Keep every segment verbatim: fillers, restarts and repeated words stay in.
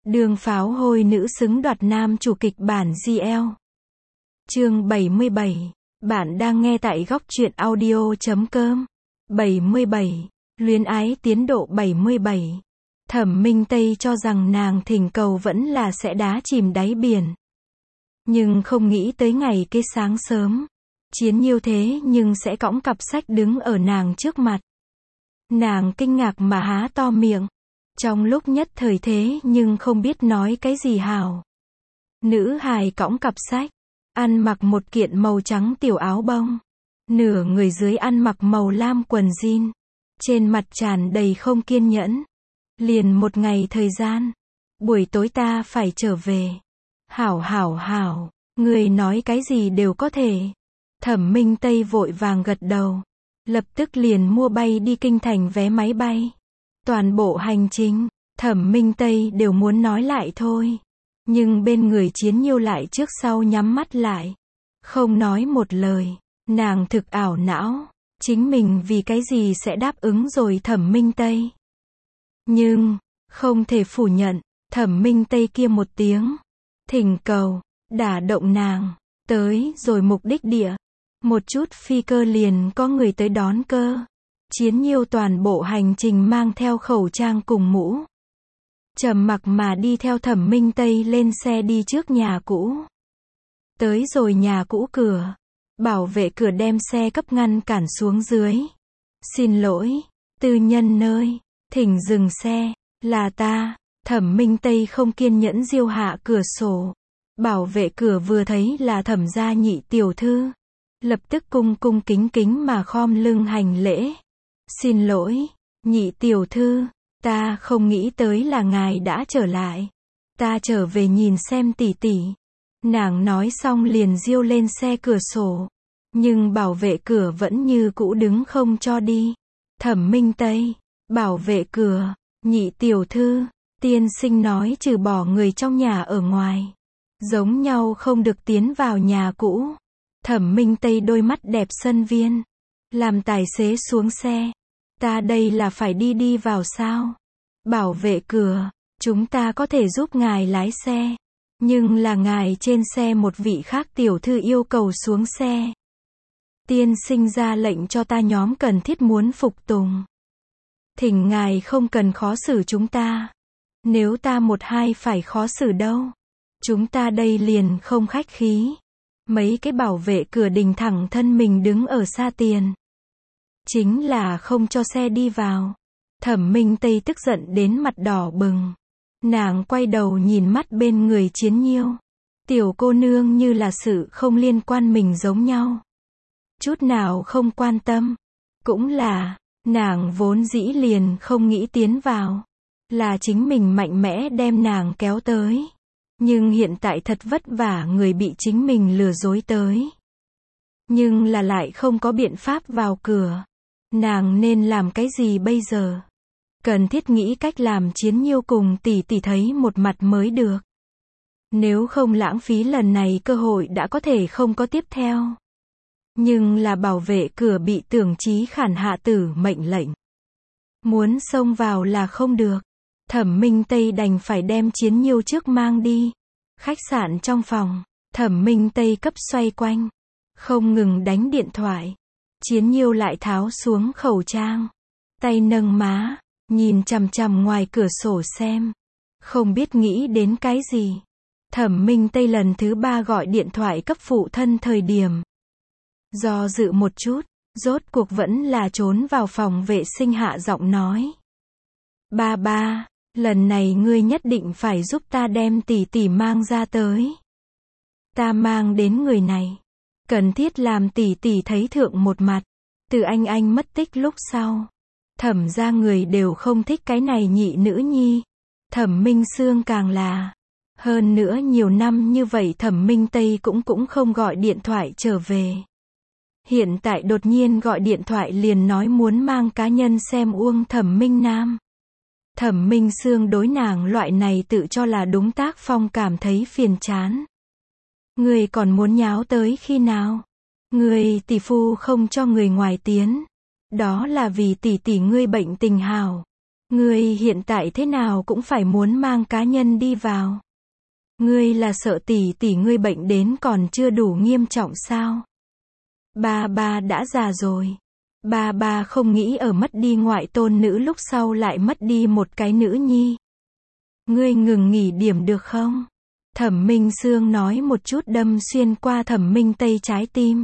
Đường pháo hôi nữ xứng đoạt nam chủ kịch bản giê lờ. Chương bảy mươi bảy. Bạn đang nghe tại góc truyện audio chấm com. bảy mươi bảy. Luyến ái tiến độ bảy mươi bảy. Thẩm Minh Tây cho rằng nàng thỉnh cầu vẫn là sẽ đá chìm đáy biển. Nhưng không nghĩ tới ngày kế sáng sớm. Chiến Nhiêu thế nhưng sẽ cõng cặp sách đứng ở nàng trước mặt. Nàng kinh ngạc mà há to miệng. Trong lúc nhất thời thế nhưng không biết nói cái gì hảo. Nữ hài cõng cặp sách. Ăn mặc một kiện màu trắng tiểu áo bông. Nửa người dưới ăn mặc màu lam quần jean. Trên mặt tràn đầy không kiên nhẫn. Liền một ngày thời gian. Buổi tối ta phải trở về. Hảo hảo hảo. Người nói cái gì đều có thể. Thẩm Minh Tây vội vàng gật đầu. Lập tức liền mua bay đi kinh thành vé máy bay. Toàn bộ hành trình, Thẩm Minh Tây đều muốn nói lại thôi. Nhưng bên người Chiến Nhiêu lại trước sau nhắm mắt lại. Không nói một lời. Nàng thực ảo não. Chính mình vì cái gì sẽ đáp ứng rồi Thẩm Minh Tây. Nhưng, không thể phủ nhận, Thẩm Minh Tây kia một tiếng. Thỉnh cầu, đả động nàng. Tới rồi mục đích địa. Một chút phi cơ liền có người tới đón cơ. Chiến Nhiêu toàn bộ hành trình mang theo khẩu trang cùng mũ. Trầm mặc mà đi theo Thẩm Minh Tây lên xe đi trước nhà cũ. Tới rồi nhà cũ cửa. Bảo vệ cửa đem xe cấp ngăn cản xuống dưới. Xin lỗi, tư nhân nơi, thỉnh dừng xe, là ta. Thẩm Minh Tây không kiên nhẫn diêu hạ cửa sổ. Bảo vệ cửa vừa thấy là Thẩm gia nhị tiểu thư. Lập tức cung cung kính kính mà khom lưng hành lễ. Xin lỗi, nhị tiểu thư, ta không nghĩ tới là ngài đã trở lại. Ta trở về nhìn xem tỷ tỷ. Nàng nói xong liền diêu lên xe cửa sổ. Nhưng bảo vệ cửa vẫn như cũ đứng không cho đi. Thẩm Minh Tây, bảo vệ cửa, nhị tiểu thư, tiên sinh nói trừ bỏ người trong nhà ở ngoài. Giống nhau không được tiến vào nhà cũ. Thẩm Minh Tây đôi mắt đẹp sân viên. Làm tài xế xuống xe. Ta đây là phải đi đi vào sao? Bảo vệ cửa, chúng ta có thể giúp ngài lái xe. Nhưng là ngài trên xe một vị khác tiểu thư yêu cầu xuống xe. Tiên sinh ra lệnh cho ta nhóm cần thiết muốn phục tùng. Thỉnh ngài không cần khó xử chúng ta. Nếu ta một hai phải khó xử đâu. Chúng ta đây liền không khách khí. Mấy cái bảo vệ cửa đình thẳng thân mình đứng ở xa tiền. Chính là không cho xe đi vào. Thẩm Minh Tây tức giận đến mặt đỏ bừng. Nàng quay đầu nhìn mắt bên người Chiến Nhiêu. Tiểu cô nương như là sự không liên quan mình giống nhau. Chút nào không quan tâm. Cũng là, nàng vốn dĩ liền không nghĩ tiến vào. Là chính mình mạnh mẽ đem nàng kéo tới. Nhưng hiện tại thật vất vả người bị chính mình lừa dối tới. Nhưng là lại không có biện pháp vào cửa. Nàng nên làm cái gì bây giờ? Cần thiết nghĩ cách làm Chiến Nhiêu cùng tỷ tỷ thấy một mặt mới được. Nếu không lãng phí lần này cơ hội đã có thể không có tiếp theo. Nhưng là bảo vệ cửa bị Tưởng Chí Khản hạ tử mệnh lệnh. Muốn xông vào là không được. Thẩm Minh Tây đành phải đem Chiến Nhiêu trước mang đi. Khách sạn trong phòng, Thẩm Minh Tây cấp xoay quanh. Không ngừng đánh điện thoại. Chiến Nhiêu lại tháo xuống khẩu trang. Tay nâng má, nhìn chằm chằm ngoài cửa sổ xem. Không biết nghĩ đến cái gì. Thẩm Minh Tây lần thứ ba gọi điện thoại cấp phụ thân thời điểm. Do dự một chút, rốt cuộc vẫn là trốn vào phòng vệ sinh hạ giọng nói. Ba ba, lần này ngươi nhất định phải giúp ta đem tỷ tỷ mang ra tới. Ta mang đến người này. Cần thiết làm tỷ tỷ thấy thượng một mặt. Từ anh anh mất tích lúc sau. Thẩm ra người đều không thích cái này nhị nữ nhi. Thẩm Minh Sương càng là. Hơn nữa nhiều năm như vậy Thẩm Minh Tây cũng cũng không gọi điện thoại trở về. Hiện tại đột nhiên gọi điện thoại liền nói muốn mang cá nhân xem Uông Thẩm Minh Nam. Thẩm Minh Sương đối nàng loại này tự cho là đúng tác phong cảm thấy phiền chán. Người còn muốn nháo tới khi nào? Người tỷ phu không cho người ngoài tiến. Đó là vì tỷ tỷ ngươi bệnh tình hào. Ngươi hiện tại thế nào cũng phải muốn mang cá nhân đi vào. Ngươi là sợ tỷ tỷ ngươi bệnh đến còn chưa đủ nghiêm trọng sao? Ba ba đã già rồi. Ba ba không nghĩ ở mất đi ngoại tôn nữ lúc sau lại mất đi một cái nữ nhi. Ngươi ngừng nghỉ điểm được không? Thẩm Minh Sương nói một chút đâm xuyên qua Thẩm Minh Tây trái tim.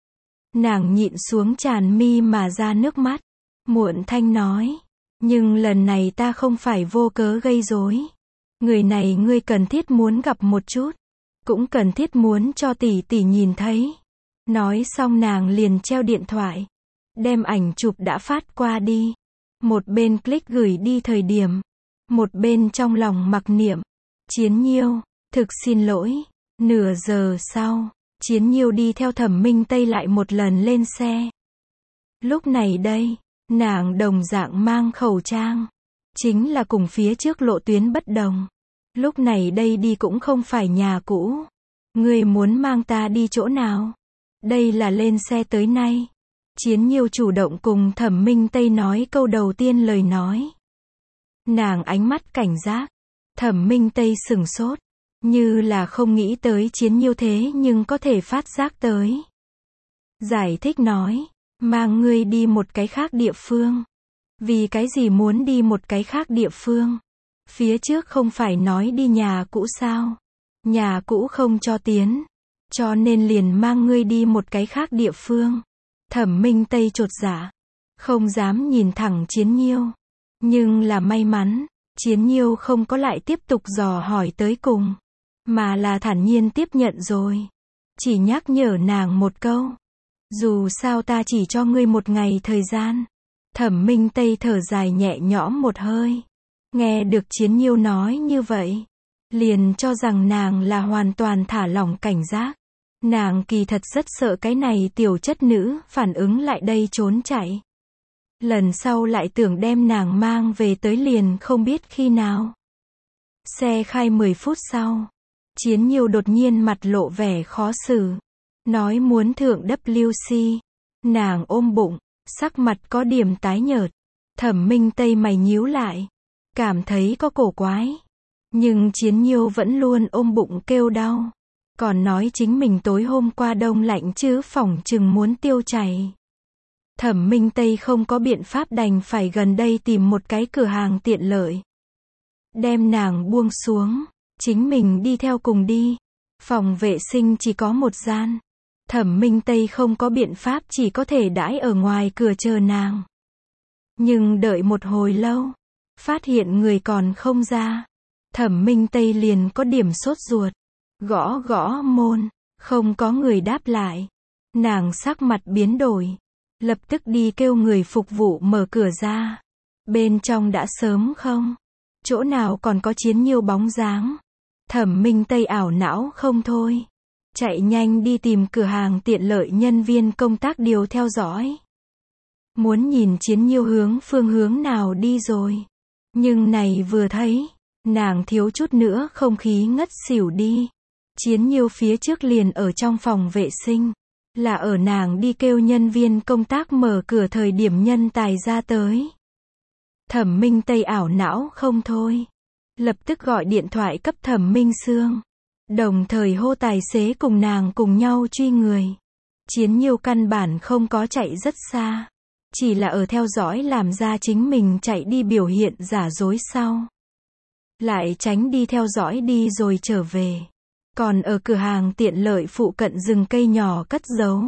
Nàng nhịn xuống tràn mi mà ra nước mắt. Muộn thanh nói. Nhưng lần này ta không phải vô cớ gây rối. Người này ngươi cần thiết muốn gặp một chút. Cũng cần thiết muốn cho tỷ tỷ nhìn thấy. Nói xong nàng liền treo điện thoại. Đem ảnh chụp đã phát qua đi. Một bên click gửi đi thời điểm. Một bên trong lòng mặc niệm. Chiến Nhiêu, thực xin lỗi. Nửa giờ sau, Chiến Nhiêu đi theo Thẩm Minh Tây lại một lần lên xe. Lúc này đây, nàng đồng dạng mang khẩu trang. Chính là cùng phía trước lộ tuyến bất đồng. Lúc này đây đi cũng không phải nhà cũ. Ngươi muốn mang ta đi chỗ nào? Đây là lên xe tới nay. Chiến Nhiêu chủ động cùng Thẩm Minh Tây nói câu đầu tiên lời nói. Nàng ánh mắt cảnh giác. Thẩm Minh Tây sửng sốt. Như là không nghĩ tới Chiến Nhiêu thế nhưng có thể phát giác tới. Giải thích nói. Mang ngươi đi một cái khác địa phương. Vì cái gì muốn đi một cái khác địa phương? Phía trước không phải nói đi nhà cũ sao? Nhà cũ không cho tiến. Cho nên liền mang ngươi đi một cái khác địa phương. Thẩm Minh Tây chột dạ. Không dám nhìn thẳng Chiến Nhiêu. Nhưng là may mắn. Chiến Nhiêu không có lại tiếp tục dò hỏi tới cùng. Mà là thản nhiên tiếp nhận rồi. Chỉ nhắc nhở nàng một câu. Dù sao ta chỉ cho ngươi một ngày thời gian. Thẩm Minh Tây thở dài nhẹ nhõm một hơi. Nghe được Chiến Nhiêu nói như vậy. Liền cho rằng nàng là hoàn toàn thả lỏng cảnh giác. Nàng kỳ thật rất sợ cái này tiểu chất nữ phản ứng lại đây trốn chạy. Lần sau lại tưởng đem nàng mang về tới liền không biết khi nào. Xe khai mười phút sau. Chiến Nhiêu đột nhiên mặt lộ vẻ khó xử. Nói muốn thượng W C. Nàng ôm bụng. Sắc mặt có điểm tái nhợt. Thẩm Minh Tây mày nhíu lại. Cảm thấy có cổ quái. Nhưng Chiến Nhiêu vẫn luôn ôm bụng kêu đau. Còn nói chính mình tối hôm qua đông lạnh chứ phỏng chừng muốn tiêu chảy. Thẩm Minh Tây không có biện pháp đành phải gần đây tìm một cái cửa hàng tiện lợi. Đem nàng buông xuống. Chính mình đi theo cùng đi. Phòng vệ sinh chỉ có một gian. Thẩm Minh Tây không có biện pháp chỉ có thể đãi ở ngoài cửa chờ nàng. Nhưng đợi một hồi lâu. Phát hiện người còn không ra. Thẩm Minh Tây liền có điểm sốt ruột. Gõ gõ môn. Không có người đáp lại. Nàng sắc mặt biến đổi. Lập tức đi kêu người phục vụ mở cửa ra. Bên trong đã sớm không? Chỗ nào còn có Chiến Nhiêu bóng dáng? Thẩm Minh Tây ảo não không thôi. Chạy nhanh đi tìm cửa hàng tiện lợi nhân viên công tác điều theo dõi. Muốn nhìn Chiến Nhiêu hướng phương hướng nào đi rồi. Nhưng này vừa thấy. Nàng thiếu chút nữa không khí ngất xỉu đi. Chiến Nhiêu phía trước liền ở trong phòng vệ sinh. Là ở nàng đi kêu nhân viên công tác mở cửa thời điểm nhân tài ra tới. Thẩm Minh Tây ảo não không thôi. Lập tức gọi điện thoại cấp Thẩm Minh Sương. Đồng thời hô tài xế cùng nàng cùng nhau truy người. Chiến Nhiêu căn bản không có chạy rất xa. Chỉ là ở theo dõi làm ra chính mình chạy đi biểu hiện giả dối sau. Lại tránh đi theo dõi đi rồi trở về. Còn ở cửa hàng tiện lợi phụ cận rừng cây nhỏ cất giấu.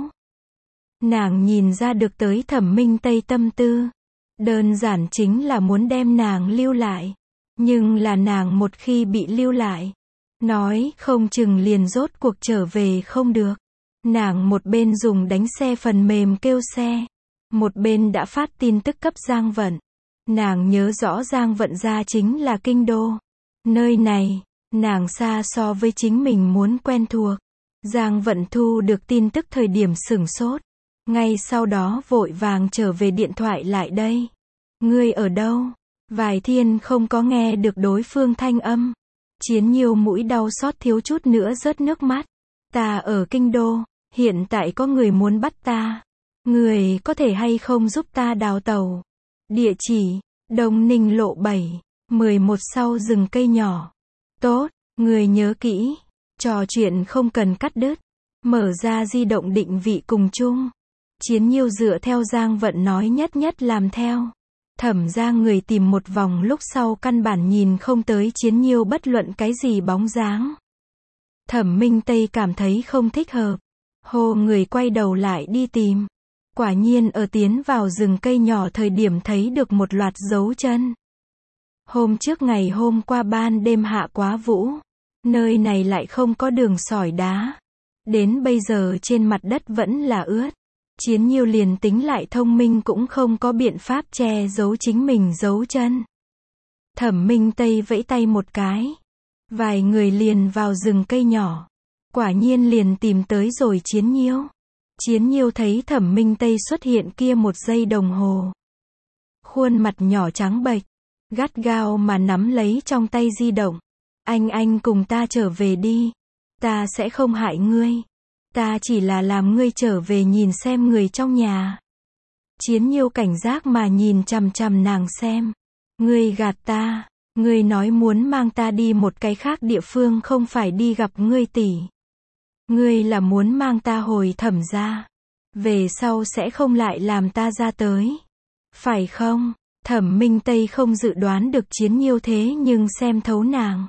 Nàng nhìn ra được tới Thẩm Minh Tây tâm tư. Đơn giản chính là muốn đem nàng lưu lại. Nhưng là nàng một khi bị lưu lại. Nói không chừng liền rốt cuộc trở về không được. Nàng một bên dùng đánh xe phần mềm kêu xe. Một bên đã phát tin tức cấp Giang Vận. Nàng nhớ rõ Giang Vận ra chính là kinh đô. Nơi này, nàng xa so với chính mình muốn quen thuộc. Giang Vận thu được tin tức thời điểm sửng sốt. Ngay sau đó vội vàng trở về điện thoại lại đây. Ngươi ở đâu? Vài thiên không có nghe được đối phương thanh âm. Chiến Nhiêu mũi đau xót thiếu chút nữa rớt nước mắt. Ta ở kinh đô, hiện tại có người muốn bắt ta. Người có thể hay không giúp ta đào tẩu? Địa chỉ, Đông Ninh lộ bảy, mười một sau rừng cây nhỏ. Tốt, người nhớ kỹ. Trò chuyện không cần cắt đứt. Mở ra di động định vị cùng chung. Chiến Nhiêu dựa theo Giang Vận nói nhất nhất làm theo. Thẩm ra người tìm một vòng lúc sau căn bản nhìn không tới Chiến Nhiêu bất luận cái gì bóng dáng. Thẩm Minh Tây cảm thấy không thích hợp. Hô người quay đầu lại đi tìm. Quả nhiên ở tiến vào rừng cây nhỏ thời điểm thấy được một loạt dấu chân. Hôm trước ngày hôm qua ban đêm hạ quá vũ. Nơi này lại không có đường sỏi đá. Đến bây giờ trên mặt đất vẫn là ướt. Chiến Nhiêu liền tính lại thông minh cũng không có biện pháp che giấu chính mình dấu chân. Thẩm Minh Tây vẫy tay một cái. Vài người liền vào rừng cây nhỏ. Quả nhiên liền tìm tới rồi Chiến Nhiêu. Chiến Nhiêu thấy Thẩm Minh Tây xuất hiện kia một giây đồng hồ. Khuôn mặt nhỏ trắng bệch, gắt gao mà nắm lấy trong tay di động. Anh anh cùng ta trở về đi. Ta sẽ không hại ngươi. Ta chỉ là làm ngươi trở về nhìn xem người trong nhà. Chiến Nhiêu cảnh giác mà nhìn chằm chằm nàng xem. Ngươi gạt ta. Ngươi nói muốn mang ta đi một cái khác địa phương không phải đi gặp ngươi tỷ. Ngươi là muốn mang ta hồi Thẩm ra. Về sau sẽ không lại làm ta ra tới. Phải không? Thẩm Minh Tây không dự đoán được Chiến Nhiêu thế nhưng xem thấu nàng.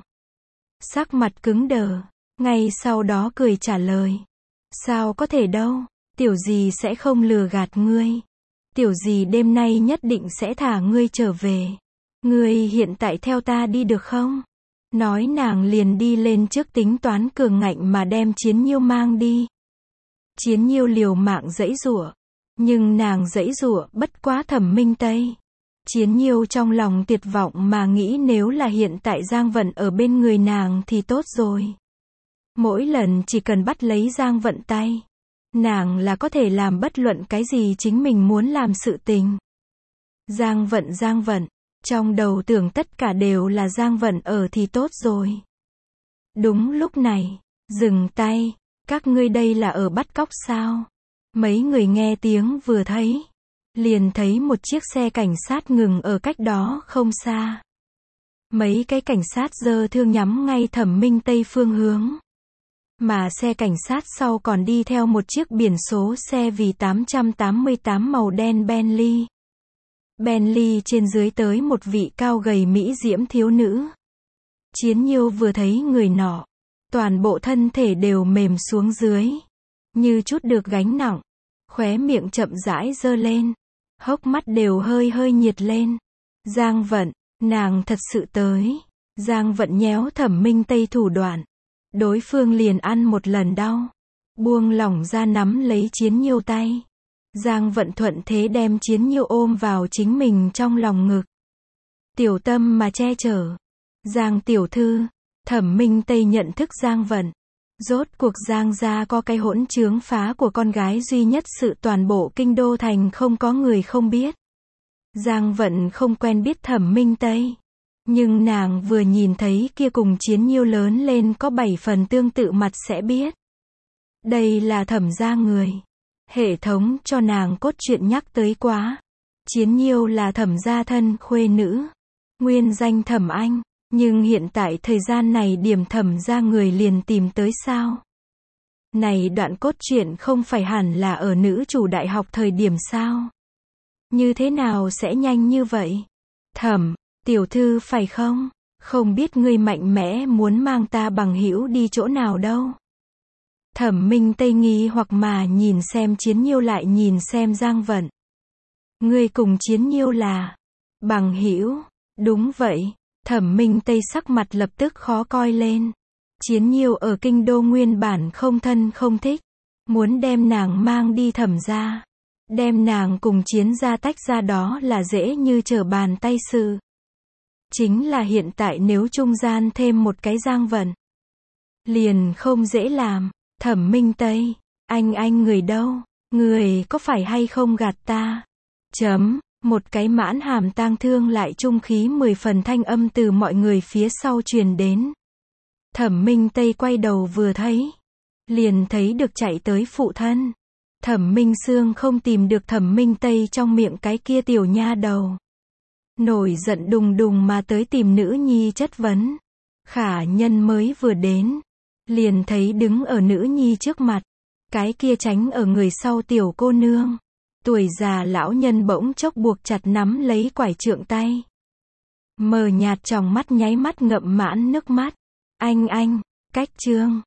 Sắc mặt cứng đờ. Ngay sau đó cười trả lời. Sao có thể đâu. Tiểu gì sẽ không lừa gạt ngươi. Tiểu gì đêm nay nhất định sẽ thả ngươi trở về. Ngươi hiện tại theo ta đi được không? Nói nàng liền đi lên trước tính toán cường ngạnh mà đem Chiến Nhiêu mang đi. Chiến Nhiêu liều mạng giãy giụa. Nhưng nàng giãy giụa bất quá Thẩm Minh Tây. Chiến Nhiêu trong lòng tuyệt vọng mà nghĩ nếu là hiện tại Giang Vận ở bên người nàng thì tốt rồi. Mỗi lần chỉ cần bắt lấy Giang Vận tay. Nàng là có thể làm bất luận cái gì chính mình muốn làm sự tình. Giang Vận Giang Vận. Trong đầu tưởng tất cả đều là Giang Vận ở thì tốt rồi. Đúng lúc này. Dừng tay. Các ngươi đây là ở bắt cóc sao? Mấy người nghe tiếng vừa thấy. Liền thấy một chiếc xe cảnh sát ngừng ở cách đó không xa. Mấy cái cảnh sát giơ thương nhắm ngay Thẩm Minh Tây phương hướng. Mà xe cảnh sát sau còn đi theo một chiếc biển số xe vì tám tám tám màu đen Bentley. Bentley trên dưới tới một vị cao gầy mỹ diễm thiếu nữ. Chiến Nhiêu vừa thấy người nọ. Toàn bộ thân thể đều mềm xuống dưới. Như chút được gánh nặng. Khóe miệng chậm rãi giơ lên. Hốc mắt đều hơi hơi nhiệt lên. Giang Vận, nàng thật sự tới. Giang Vận nhéo Thẩm Minh Tây thủ đoạn. Đối phương liền ăn một lần đau. Buông lỏng ra nắm lấy Chiến Nhiêu tay. Giang Vận thuận thế đem Chiến Nhiêu ôm vào chính mình trong lòng ngực. Tiểu tâm mà che chở. Giang tiểu thư. Thẩm Minh Tây nhận thức Giang Vận. Rốt cuộc Giang gia có cái hỗn trướng phá của con gái duy nhất sự toàn bộ kinh đô thành không có người không biết. Giang Vận không quen biết Thẩm Minh Tây. Nhưng nàng vừa nhìn thấy kia cùng Chiến Nhiêu lớn lên có bảy phần tương tự mặt sẽ biết. Đây là Thẩm gia người. Hệ thống cho nàng cốt truyện nhắc tới quá. Chiến Nhiêu là Thẩm gia thân khuê nữ. Nguyên danh Thẩm Anh. Nhưng hiện tại thời gian này điểm Thẩm gia người liền tìm tới sao? Này đoạn cốt truyện không phải hẳn là ở nữ chủ đại học thời điểm sao? Như thế nào sẽ nhanh như vậy? Thẩm, tiểu thư phải không? Không biết ngươi mạnh mẽ muốn mang ta bằng hữu đi chỗ nào đâu? Thẩm Minh Tây nghi hoặc mà nhìn xem Chiến Nhiêu lại nhìn xem Giang Vận. Ngươi cùng Chiến Nhiêu là bằng hữu? Đúng vậy. Thẩm Minh Tây sắc mặt lập tức khó coi lên. Chiến Nhiêu ở kinh đô nguyên bản không thân không thích. Muốn đem nàng mang đi Thẩm gia. Đem nàng cùng Chiến gia tách ra đó là dễ như trở bàn tay sự. Chính là hiện tại nếu trung gian thêm một cái Giang Vận. Liền không dễ làm. Thẩm Minh Tây. Anh anh người đâu? Người có phải hay không gạt ta? Chấm. Một cái mãn hàm tang thương lại trung khí mười phần thanh âm từ mọi người phía sau truyền đến. Thẩm Minh Tây quay đầu vừa thấy. Liền thấy được chạy tới phụ thân. Thẩm Minh Sương không tìm được Thẩm Minh Tây trong miệng cái kia tiểu nha đầu. nổi giận đùng đùng mà tới tìm nữ nhi chất vấn. Khả Nhân mới vừa đến, liền thấy đứng ở nữ nhi trước mặt, cái kia tránh ở người sau tiểu cô nương. Tuổi già lão nhân bỗng chốc buộc chặt nắm lấy quải trượng tay. Mờ nhạt tròng mắt nháy mắt ngậm mãn nước mắt. Anh anh, cách chương.